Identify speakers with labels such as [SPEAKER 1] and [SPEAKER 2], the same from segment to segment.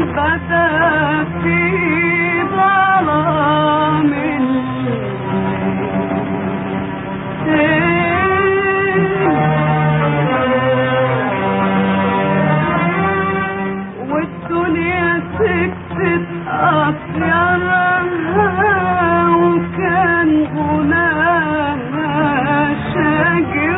[SPEAKER 1] بدا في ظلام والدنيا سكتت أطيارها وكان غناها شاقي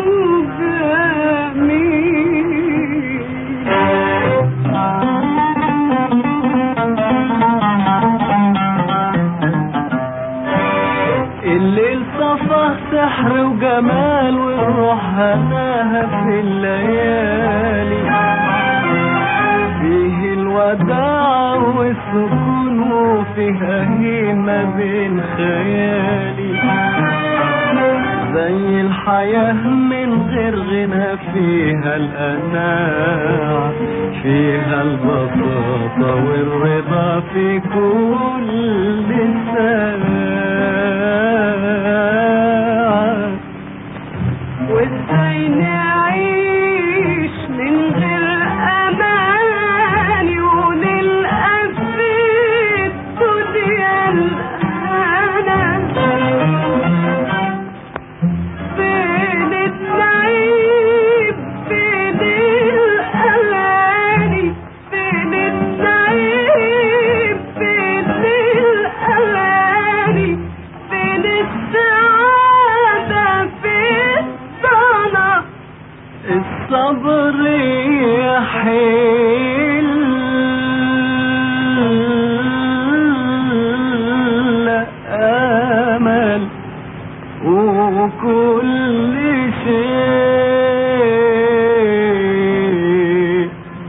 [SPEAKER 1] الليل صفى سحر وجمال والروح هناها في الليالي فيه الوداع والسكون وفيها هيمة بين خيالي زي الحياة من غير غنى فيها القناعة فيها البساطة والرضا في كل ساعة وازاي نعيش من غير أمان ونلقى في الدنيا الهنا فين النعيم فين الأغاني فين النعيم فين الأغاني فين السعادة فين الصلاة الصبر يحل أمل وكل شيء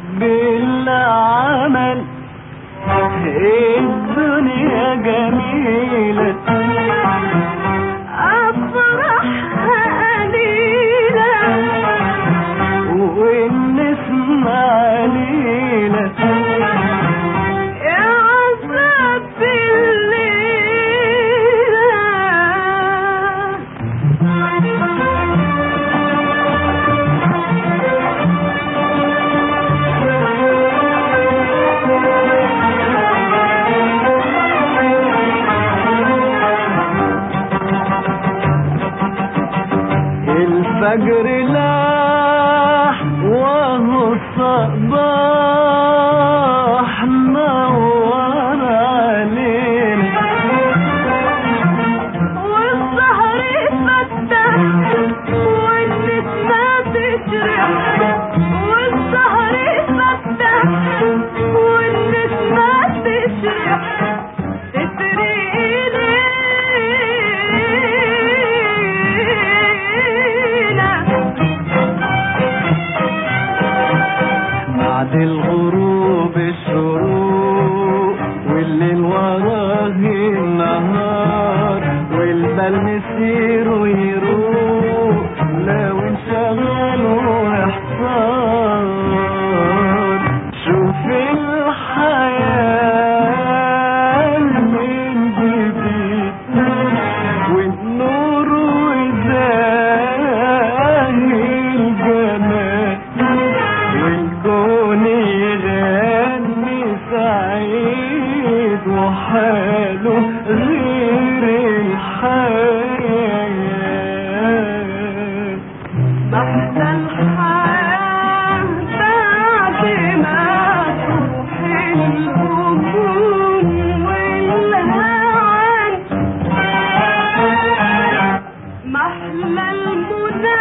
[SPEAKER 1] بالعمل الدنيا جميلة أفرحها قليلة والنسمة عليلة يا عذاب الليلة الفجر لاح وهو الصباح نور علينا والسهر فتح والنسمة تشرق والسهر فتح والنسمة تشرق بعد الغروب الشروق والليل وراه النهار والبال مسير ويروق لو انشغل واحصار شوف الحياة من جديد والنور وزاهي الجمال والكون يغني سعيد وحاله غير الحياة محلى الحياة بعد ما تروح الهموم والهوان محلى المنى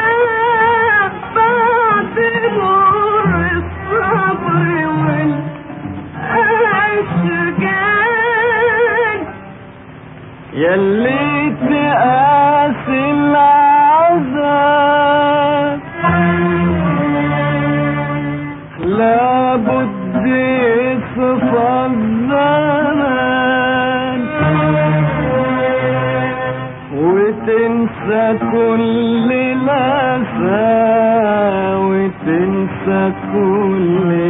[SPEAKER 1] بعد مر الصبر والأشجان يلي تقاسي العذاب لابد يصفى الزمان وتنسى كل الأسى وتنسى كل